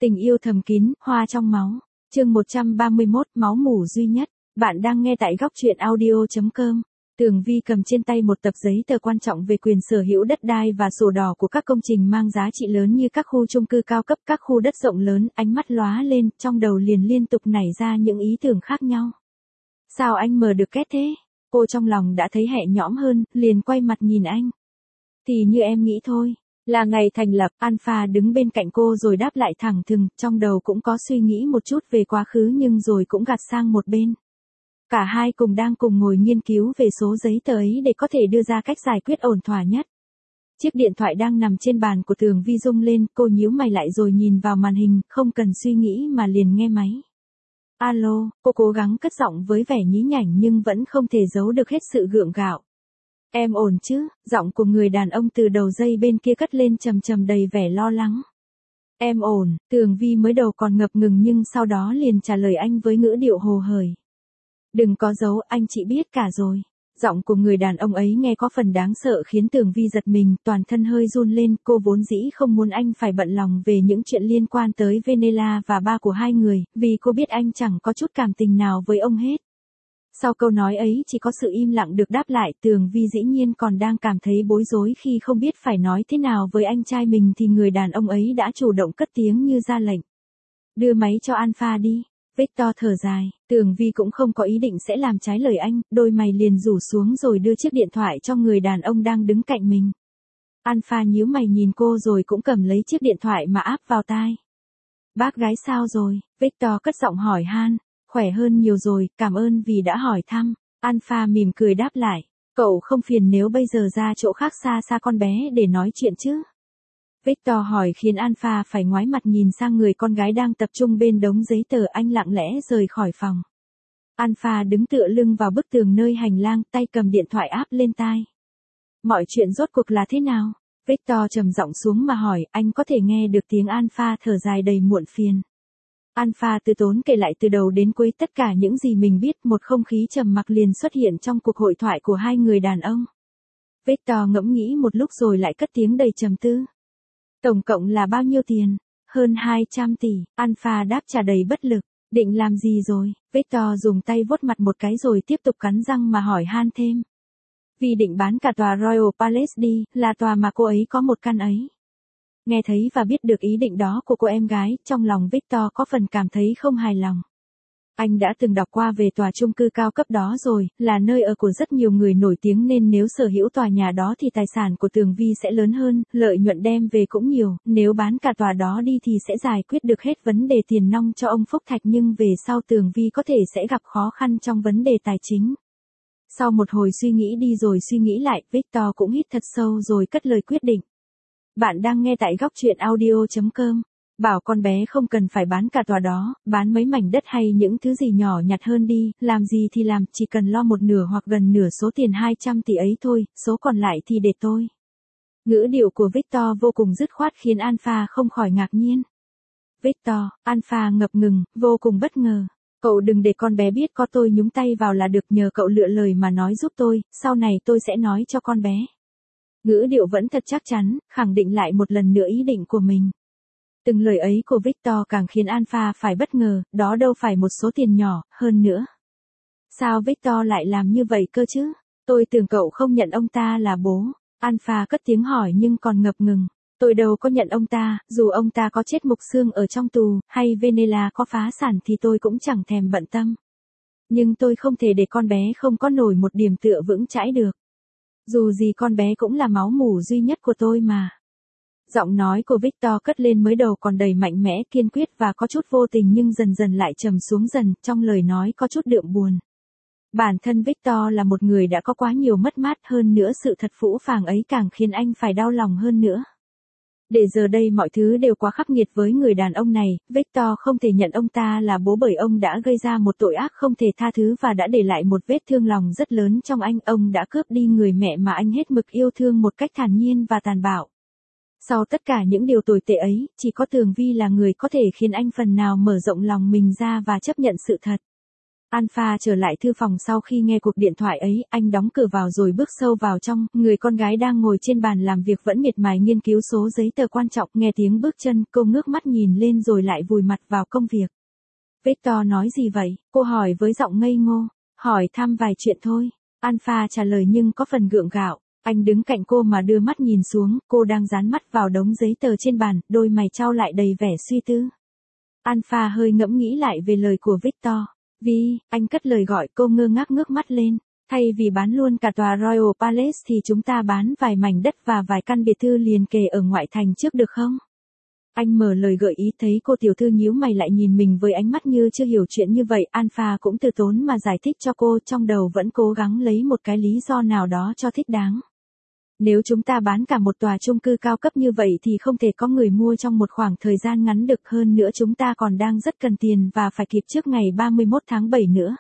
Tình yêu thầm kín, hoa trong máu. Chương 131, máu mủ duy nhất. Bạn đang nghe tại góc truyện audio.com. Tường Vi cầm trên tay một tập giấy tờ quan trọng về quyền sở hữu đất đai và sổ đỏ của các công trình mang giá trị lớn như các khu chung cư cao cấp, các khu đất rộng lớn, ánh mắt lóa lên, trong đầu liền liên tục nảy ra những ý tưởng khác nhau. Sao anh mở được két thế? Cô trong lòng đã thấy nhẹ nhõm hơn, liền quay mặt nhìn anh. Thì như em nghĩ thôi. Là ngày thành lập, Alpha đứng bên cạnh cô rồi đáp lại thẳng thừng, trong đầu cũng có suy nghĩ một chút về quá khứ nhưng rồi cũng gạt sang một bên. Cả hai đang cùng ngồi nghiên cứu về số giấy tờ ấy để có thể đưa ra cách giải quyết ổn thỏa nhất. Chiếc điện thoại đang nằm trên bàn của Tường Vi rung lên, cô nhíu mày lại rồi nhìn vào màn hình, không cần suy nghĩ mà liền nghe máy. Alo, cô cố gắng cất giọng với vẻ nhí nhảnh nhưng vẫn không thể giấu được hết sự gượng gạo. Em ổn chứ? Giọng của người đàn ông từ đầu dây bên kia cất lên trầm trầm đầy vẻ lo lắng. Em ổn, Tường Vi mới đầu còn ngập ngừng nhưng sau đó liền trả lời anh với ngữ điệu hồ hởi. Đừng có giấu, anh chị biết cả rồi. Giọng của người đàn ông ấy nghe có phần đáng sợ khiến Tường Vi giật mình, toàn thân hơi run lên, cô vốn dĩ không muốn anh phải bận lòng về những chuyện liên quan tới Venela và ba của hai người, vì cô biết anh chẳng có chút cảm tình nào với ông hết. Sau câu nói ấy chỉ có sự im lặng được đáp lại, Tường Vi dĩ nhiên còn đang cảm thấy bối rối khi không biết phải nói thế nào với anh trai mình thì người đàn ông ấy đã chủ động cất tiếng như ra lệnh. Đưa máy cho Alpha đi. Victor thở dài, Tường Vi cũng không có ý định sẽ làm trái lời anh, đôi mày liền rủ xuống rồi đưa chiếc điện thoại cho người đàn ông đang đứng cạnh mình. Alpha nhíu mày nhìn cô rồi cũng cầm lấy chiếc điện thoại mà áp vào tai. Bác gái sao rồi? Victor cất giọng hỏi han. Khỏe hơn nhiều rồi, cảm ơn vì đã hỏi thăm. Alpha mỉm cười đáp lại. Cậu không phiền nếu bây giờ ra chỗ khác xa xa con bé để nói chuyện chứ? Victor hỏi khiến Alpha phải ngoái mặt nhìn sang người con gái đang tập trung bên đống giấy tờ, anh lặng lẽ rời khỏi phòng. Alpha đứng tựa lưng vào bức tường nơi hành lang, tay cầm điện thoại áp lên tai. Mọi chuyện rốt cuộc là thế nào? Victor trầm giọng xuống mà hỏi, anh có thể nghe được tiếng Alpha thở dài đầy muộn phiền. Alpha từ tốn kể lại từ đầu đến cuối tất cả những gì mình biết, một không khí trầm mặc liền xuất hiện trong cuộc hội thoại của hai người đàn ông. Victor ngẫm nghĩ một lúc rồi lại cất tiếng đầy trầm tư. Tổng cộng là bao nhiêu tiền? Hơn 200 tỷ, Alpha đáp trả đầy bất lực. Định làm gì rồi? Victor dùng tay vuốt mặt một cái rồi tiếp tục cắn răng mà hỏi han thêm. Vì định bán cả tòa Royal Palace đi, là tòa mà cô ấy có một căn ấy. Nghe thấy và biết được ý định đó của cô em gái, trong lòng Victor có phần cảm thấy không hài lòng. Anh đã từng đọc qua về tòa chung cư cao cấp đó rồi, là nơi ở của rất nhiều người nổi tiếng nên nếu sở hữu tòa nhà đó thì tài sản của Tường Vi sẽ lớn hơn, lợi nhuận đem về cũng nhiều, nếu bán cả tòa đó đi thì sẽ giải quyết được hết vấn đề tiền nong cho ông Phúc Thạch nhưng về sau Tường Vi có thể sẽ gặp khó khăn trong vấn đề tài chính. Sau một hồi suy nghĩ đi rồi suy nghĩ lại, Victor cũng hít thật sâu rồi cất lời quyết định. Bạn đang nghe tại góc truyện audio.com. Bảo con bé không cần phải bán cả tòa đó, bán mấy mảnh đất hay những thứ gì nhỏ nhặt hơn đi, làm gì thì làm, chỉ cần lo một nửa hoặc gần nửa số tiền 200 tỷ ấy thôi, số còn lại thì để tôi. Ngữ điệu của Victor vô cùng dứt khoát khiến Alpha không khỏi ngạc nhiên. Victor, Alpha ngập ngừng, vô cùng bất ngờ. Cậu đừng để con bé biết có tôi nhúng tay vào là được, nhờ cậu lựa lời mà nói giúp tôi, sau này tôi sẽ nói cho con bé. Ngữ điệu vẫn thật chắc chắn, khẳng định lại một lần nữa ý định của mình. Từng lời ấy của Victor càng khiến Alpha phải bất ngờ, đó đâu phải một số tiền nhỏ, hơn nữa. Sao Victor lại làm như vậy cơ chứ? Tôi tưởng cậu không nhận ông ta là bố. Alpha cất tiếng hỏi nhưng còn ngập ngừng. Tôi đâu có nhận ông ta, dù ông ta có chết mục xương ở trong tù, hay Venela có phá sản thì tôi cũng chẳng thèm bận tâm. Nhưng tôi không thể để con bé không có nổi một điểm tựa vững chãi được. Dù gì con bé cũng là máu mủ duy nhất của tôi mà. Giọng nói của Victor cất lên mới đầu còn đầy mạnh mẽ, kiên quyết và có chút vô tình nhưng dần dần lại trầm xuống dần, trong lời nói có chút đượm buồn. Bản thân Victor là một người đã có quá nhiều mất mát, hơn nữa sự thật phũ phàng ấy càng khiến anh phải đau lòng hơn nữa. Để giờ đây mọi thứ đều quá khắc nghiệt với người đàn ông này, Victor không thể nhận ông ta là bố bởi ông đã gây ra một tội ác không thể tha thứ và đã để lại một vết thương lòng rất lớn trong anh. Ông đã cướp đi người mẹ mà anh hết mực yêu thương một cách thản nhiên và tàn bạo. Sau tất cả những điều tồi tệ ấy, chỉ có Tường Vi là người có thể khiến anh phần nào mở rộng lòng mình ra và chấp nhận sự thật. Alpha trở lại thư phòng sau khi nghe cuộc điện thoại ấy, anh đóng cửa vào rồi bước sâu vào trong, người con gái đang ngồi trên bàn làm việc vẫn miệt mài nghiên cứu số giấy tờ quan trọng, nghe tiếng bước chân, cô ngước mắt nhìn lên rồi lại vùi mặt vào công việc. Victor nói gì vậy? Cô hỏi với giọng ngây ngô. Hỏi thăm vài chuyện thôi. Alpha trả lời nhưng có phần gượng gạo. Anh đứng cạnh cô mà đưa mắt nhìn xuống, cô đang dán mắt vào đống giấy tờ trên bàn, đôi mày chau lại đầy vẻ suy tư. Alpha hơi ngẫm nghĩ lại về lời của Victor. Vi, anh cất lời gọi, cô ngơ ngác ngước mắt lên. Thay vì bán luôn cả tòa Royal Palace thì chúng ta bán vài mảnh đất và vài căn biệt thự liền kề ở ngoại thành trước được không? Anh mở lời gợi ý, thấy cô tiểu thư nhíu mày lại nhìn mình với ánh mắt như chưa hiểu chuyện như vậy. Alpha cũng từ tốn mà giải thích cho cô, trong đầu vẫn cố gắng lấy một cái lý do nào đó cho thích đáng. Nếu chúng ta bán cả một tòa chung cư cao cấp như vậy thì không thể có người mua trong một khoảng thời gian ngắn được, hơn nữa chúng ta còn đang rất cần tiền và phải kịp trước ngày 31 tháng 7 nữa.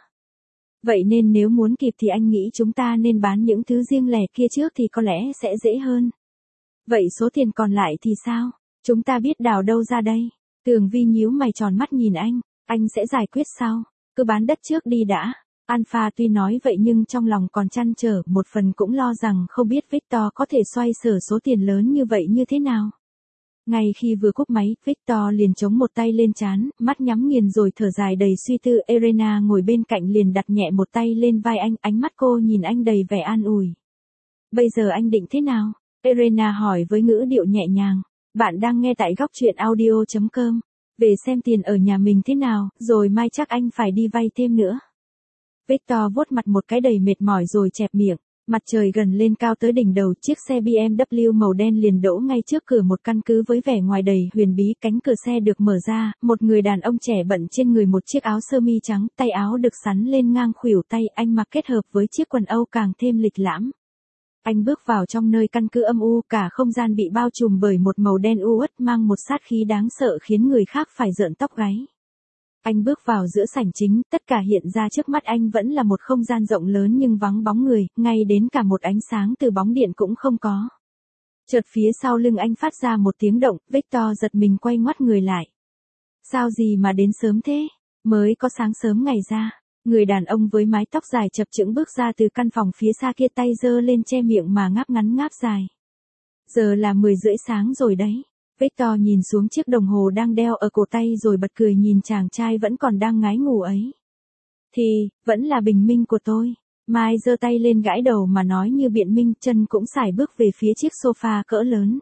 Vậy nên nếu muốn kịp thì anh nghĩ chúng ta nên bán những thứ riêng lẻ kia trước thì có lẽ sẽ dễ hơn. Vậy số tiền còn lại thì sao? Chúng ta biết đào đâu ra đây? Tường Vi nhíu mày tròn mắt nhìn anh sẽ giải quyết sau. Cứ bán đất trước đi đã. Alpha tuy nói vậy nhưng trong lòng còn trăn trở, một phần cũng lo rằng không biết Victor có thể xoay sở số tiền lớn như vậy như thế nào. Ngay khi vừa cúp máy, Victor liền chống một tay lên trán, mắt nhắm nghiền rồi thở dài đầy suy tư. Elena ngồi bên cạnh liền đặt nhẹ một tay lên vai anh, ánh mắt cô nhìn anh đầy vẻ an ủi. Bây giờ anh định thế nào? Elena hỏi với ngữ điệu nhẹ nhàng. Bạn đang nghe tại góc truyện audio.com. Về xem tiền ở nhà mình thế nào, rồi mai chắc anh phải đi vay thêm nữa. Victor vuốt mặt một cái đầy mệt mỏi rồi chẹp miệng. Mặt trời gần lên cao tới đỉnh đầu, chiếc xe BMW màu đen liền đỗ ngay trước cửa một căn cứ với vẻ ngoài đầy huyền bí. Cánh cửa xe được mở ra, một người đàn ông trẻ bận trên người một chiếc áo sơ mi trắng, tay áo được xắn lên ngang khuỷu tay, anh mặc kết hợp với chiếc quần Âu càng thêm lịch lãm. Anh bước vào trong nơi căn cứ âm u, cả không gian bị bao trùm bởi một màu đen u uất mang một sát khí đáng sợ khiến người khác phải rợn tóc gáy. Anh bước vào giữa sảnh chính, tất cả hiện ra trước mắt anh vẫn là một không gian rộng lớn nhưng vắng bóng người, ngay đến cả một ánh sáng từ bóng điện cũng không có. Chợt phía sau lưng anh phát ra một tiếng động, Victor giật mình quay ngoắt người lại. Sao gì mà đến sớm thế? Mới có sáng sớm ngày ra. Người đàn ông với mái tóc dài chập chững bước ra từ căn phòng phía xa kia, tay giơ lên che miệng mà ngáp ngắn ngáp dài. Giờ là 10:30 sáng rồi đấy. Victor nhìn xuống chiếc đồng hồ đang đeo ở cổ tay rồi bật cười nhìn chàng trai vẫn còn đang ngái ngủ ấy. Thì, vẫn là bình minh của tôi. Mai giơ tay lên gãi đầu mà nói như biện minh, chân cũng sải bước về phía chiếc sofa cỡ lớn.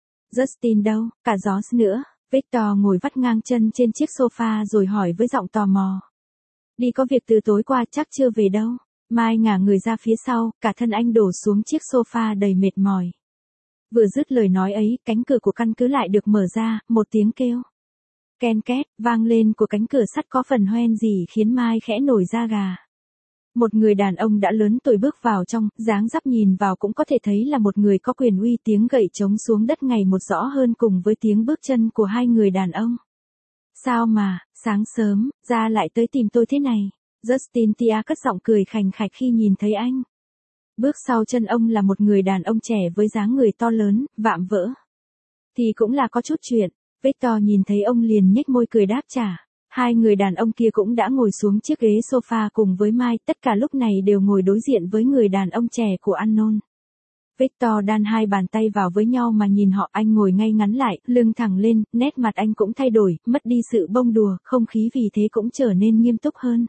Justin đâu, cả Josh nữa. Victor ngồi vắt ngang chân trên chiếc sofa rồi hỏi với giọng tò mò. Đi có việc từ tối qua chắc chưa về đâu. Mai ngả người ra phía sau, cả thân anh đổ xuống chiếc sofa đầy mệt mỏi. Vừa dứt lời nói ấy, cánh cửa của căn cứ lại được mở ra, một tiếng kêu ken két vang lên của cánh cửa sắt có phần hoen gì khiến Mai khẽ nổi da gà. Một người đàn ông đã lớn tuổi bước vào trong, dáng dấp nhìn vào cũng có thể thấy là một người có quyền uy. Tiếng gậy trống xuống đất ngày một rõ hơn cùng với tiếng bước chân của hai người đàn ông. Sao mà, sáng sớm, ra lại tới tìm tôi thế này? Justin Tia cất giọng cười khành khạch khi nhìn thấy anh. Bước sau chân ông là một người đàn ông trẻ với dáng người to lớn, vạm vỡ. Thì cũng là có chút chuyện. Victor nhìn thấy ông liền nhếch môi cười đáp trả. Hai người đàn ông kia cũng đã ngồi xuống chiếc ghế sofa cùng với Mai, tất cả lúc này đều ngồi đối diện với người đàn ông trẻ của Unknown. Victor đan hai bàn tay vào với nhau mà nhìn họ, anh ngồi ngay ngắn lại, lưng thẳng lên, nét mặt anh cũng thay đổi, mất đi sự bông đùa, không khí vì thế cũng trở nên nghiêm túc hơn.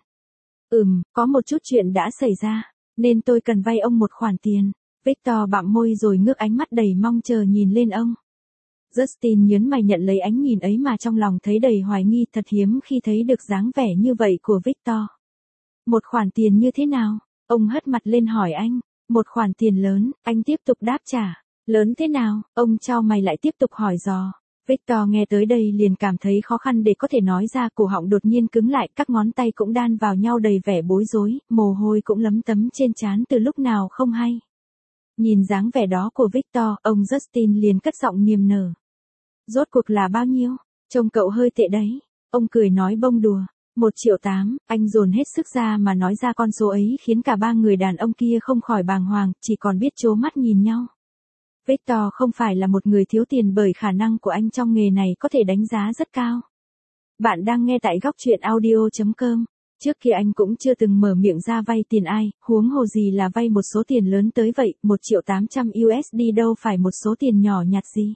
Có một chút chuyện đã xảy ra, nên tôi cần vay ông một khoản tiền. Victor bặm môi rồi ngước ánh mắt đầy mong chờ nhìn lên ông. Justin nhớn mày nhận lấy ánh nhìn ấy mà trong lòng thấy đầy hoài nghi, thật hiếm khi thấy được dáng vẻ như vậy của Victor. Một khoản tiền như thế nào? Ông hất mặt lên hỏi anh. Một khoản tiền lớn, anh tiếp tục đáp trả. Lớn thế nào? Ông chau mày lại tiếp tục hỏi dò. Victor nghe tới đây liền cảm thấy khó khăn để có thể nói ra, cổ họng đột nhiên cứng lại, các ngón tay cũng đan vào nhau đầy vẻ bối rối, mồ hôi cũng lấm tấm trên trán từ lúc nào không hay. Nhìn dáng vẻ đó của Victor, ông Justin liền cất giọng niềm nở. Rốt cuộc là bao nhiêu? Trông cậu hơi tệ đấy. Ông cười nói bông đùa. 1,8 triệu, anh dồn hết sức ra mà nói ra con số ấy khiến cả ba người đàn ông kia không khỏi bàng hoàng, chỉ còn biết trố mắt nhìn nhau. Victor không phải là một người thiếu tiền bởi khả năng của anh trong nghề này có thể đánh giá rất cao. Bạn đang nghe tại góc truyện audio.com. Trước kia anh cũng chưa từng mở miệng ra vay tiền ai, huống hồ gì là vay một số tiền lớn tới vậy, 1.800.000 USD đâu phải một số tiền nhỏ nhặt gì.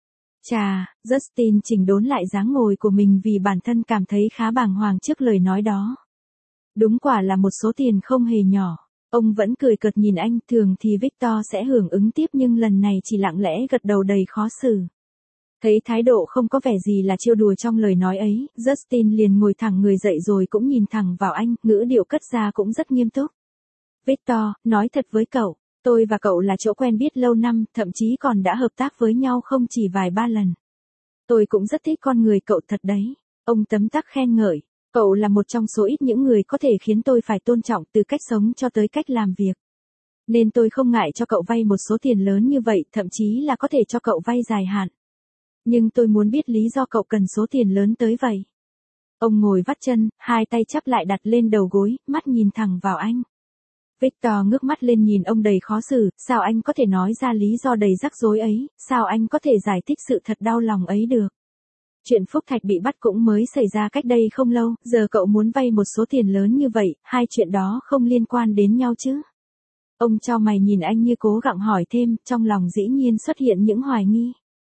Chà, Justin chỉnh đốn lại dáng ngồi của mình vì bản thân cảm thấy khá bàng hoàng trước lời nói đó. Đúng quả là một số tiền không hề nhỏ. Ông vẫn cười cợt nhìn anh, thường thì Victor sẽ hưởng ứng tiếp nhưng lần này chỉ lặng lẽ gật đầu đầy khó xử. Thấy thái độ không có vẻ gì là trêu đùa trong lời nói ấy, Justin liền ngồi thẳng người dậy rồi cũng nhìn thẳng vào anh, ngữ điệu cất ra cũng rất nghiêm túc. Victor, nói thật với cậu, tôi và cậu là chỗ quen biết lâu năm, thậm chí còn đã hợp tác với nhau không chỉ vài ba lần. Tôi cũng rất thích con người cậu thật đấy. Ông tấm tắc khen ngợi. Cậu là một trong số ít những người có thể khiến tôi phải tôn trọng từ cách sống cho tới cách làm việc. Nên tôi không ngại cho cậu vay một số tiền lớn như vậy, thậm chí là có thể cho cậu vay dài hạn. Nhưng tôi muốn biết lý do cậu cần số tiền lớn tới vậy. Ông ngồi vắt chân, hai tay chắp lại đặt lên đầu gối, mắt nhìn thẳng vào anh. Victor ngước mắt lên nhìn ông đầy khó xử, sao anh có thể nói ra lý do đầy rắc rối ấy, sao anh có thể giải thích sự thật đau lòng ấy được. Chuyện Phúc Thạch bị bắt cũng mới xảy ra cách đây không lâu, giờ cậu muốn vay một số tiền lớn như vậy, hai chuyện đó không liên quan đến nhau chứ. Ông chau mày nhìn anh như cố gắng hỏi thêm, trong lòng dĩ nhiên xuất hiện những hoài nghi.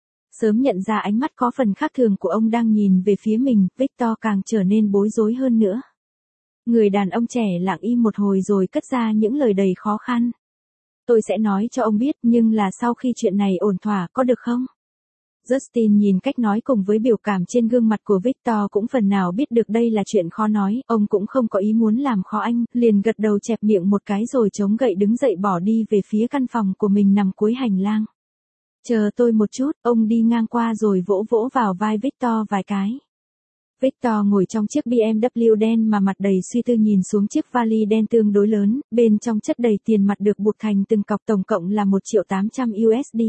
Sớm nhận ra ánh mắt có phần khác thường của ông đang nhìn về phía mình, Victor càng trở nên bối rối hơn nữa. Người đàn ông trẻ lặng im một hồi rồi cất ra những lời đầy khó khăn. Tôi sẽ nói cho ông biết, nhưng là sau khi chuyện này ổn thỏa, có được không? Justin nhìn cách nói cùng với biểu cảm trên gương mặt của Victor cũng phần nào biết được đây là chuyện khó nói, ông cũng không có ý muốn làm khó anh, liền gật đầu chẹp miệng một cái rồi chống gậy đứng dậy bỏ đi về phía căn phòng của mình nằm cuối hành lang. Chờ tôi một chút, ông đi ngang qua rồi vỗ vỗ vào vai Victor vài cái. Victor ngồi trong chiếc BMW đen mà mặt đầy suy tư nhìn xuống chiếc vali đen tương đối lớn, bên trong chất đầy tiền mặt được buộc thành từng cọc tổng cộng là 1.800.000 USD.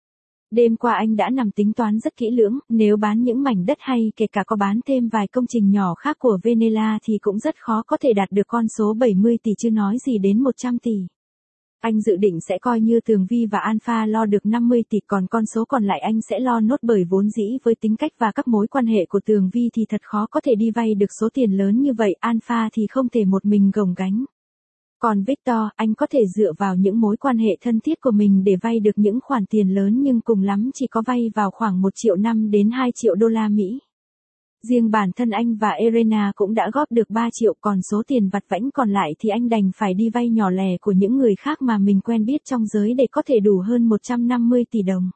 Đêm qua anh đã nằm tính toán rất kỹ lưỡng, nếu bán những mảnh đất hay kể cả có bán thêm vài công trình nhỏ khác của Venela thì cũng rất khó có thể đạt được con số 70 tỷ chứ nói gì đến 100 tỷ. Anh dự định sẽ coi như Tường Vi và Alpha lo được 50 tỷ, còn con số còn lại anh sẽ lo nốt, bởi vốn dĩ với tính cách và các mối quan hệ của Tường Vi thì thật khó có thể đi vay được số tiền lớn như vậy, Alpha thì không thể một mình gồng gánh. Còn Victor, anh có thể dựa vào những mối quan hệ thân thiết của mình để vay được những khoản tiền lớn nhưng cùng lắm chỉ có vay vào khoảng 1,5 triệu đến 2 triệu đô la Mỹ. Riêng bản thân anh và Elena cũng đã góp được 3 triệu, còn số tiền vặt vãnh còn lại thì anh đành phải đi vay nhỏ lẻ của những người khác mà mình quen biết trong giới để có thể đủ hơn 150 tỷ đồng.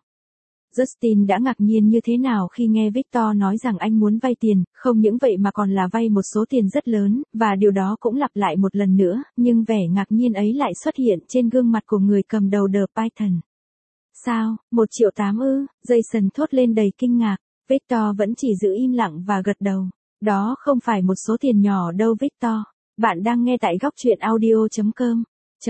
Justin đã ngạc nhiên như thế nào khi nghe Victor nói rằng anh muốn vay tiền, không những vậy mà còn là vay một số tiền rất lớn, và điều đó cũng lặp lại một lần nữa, nhưng vẻ ngạc nhiên ấy lại xuất hiện trên gương mặt của người cầm đầu The Python. Sao, 1,8 triệu ư? Jason thốt lên đầy kinh ngạc. Victor vẫn chỉ giữ im lặng và gật đầu. Đó không phải một số tiền nhỏ đâu Victor. Bạn đang nghe tại góc truyện audio.com.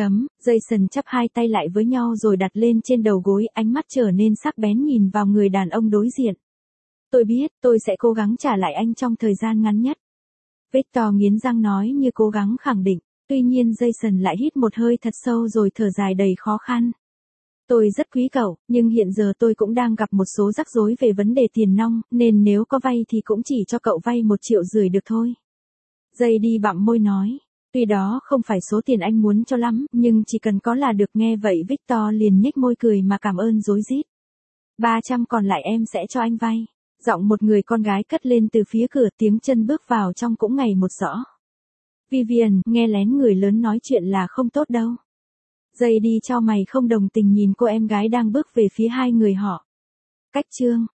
Jason chắp hai tay lại với nhau rồi đặt lên trên đầu gối, ánh mắt trở nên sắc bén nhìn vào người đàn ông đối diện. Tôi biết, tôi sẽ cố gắng trả lại anh trong thời gian ngắn nhất. Victor nghiến răng nói như cố gắng khẳng định, tuy nhiên Jason lại hít một hơi thật sâu rồi thở dài đầy khó khăn. Tôi rất quý cậu, nhưng hiện giờ tôi cũng đang gặp một số rắc rối về vấn đề tiền nong, nên nếu có vay thì cũng chỉ cho cậu vay 1,5 triệu được thôi. JD bặm môi nói, tuy đó không phải số tiền anh muốn cho lắm, nhưng chỉ cần có là được. Nghe vậy Victor liền nhếch môi cười mà cảm ơn rối rít. 300 còn lại em sẽ cho anh vay. Giọng một người con gái cất lên từ phía cửa, tiếng chân bước vào trong cũng ngày một rõ. Vivian, nghe lén người lớn nói chuyện là không tốt đâu. JD chau mày không đồng tình nhìn cô em gái đang bước về phía hai người họ. Cách chương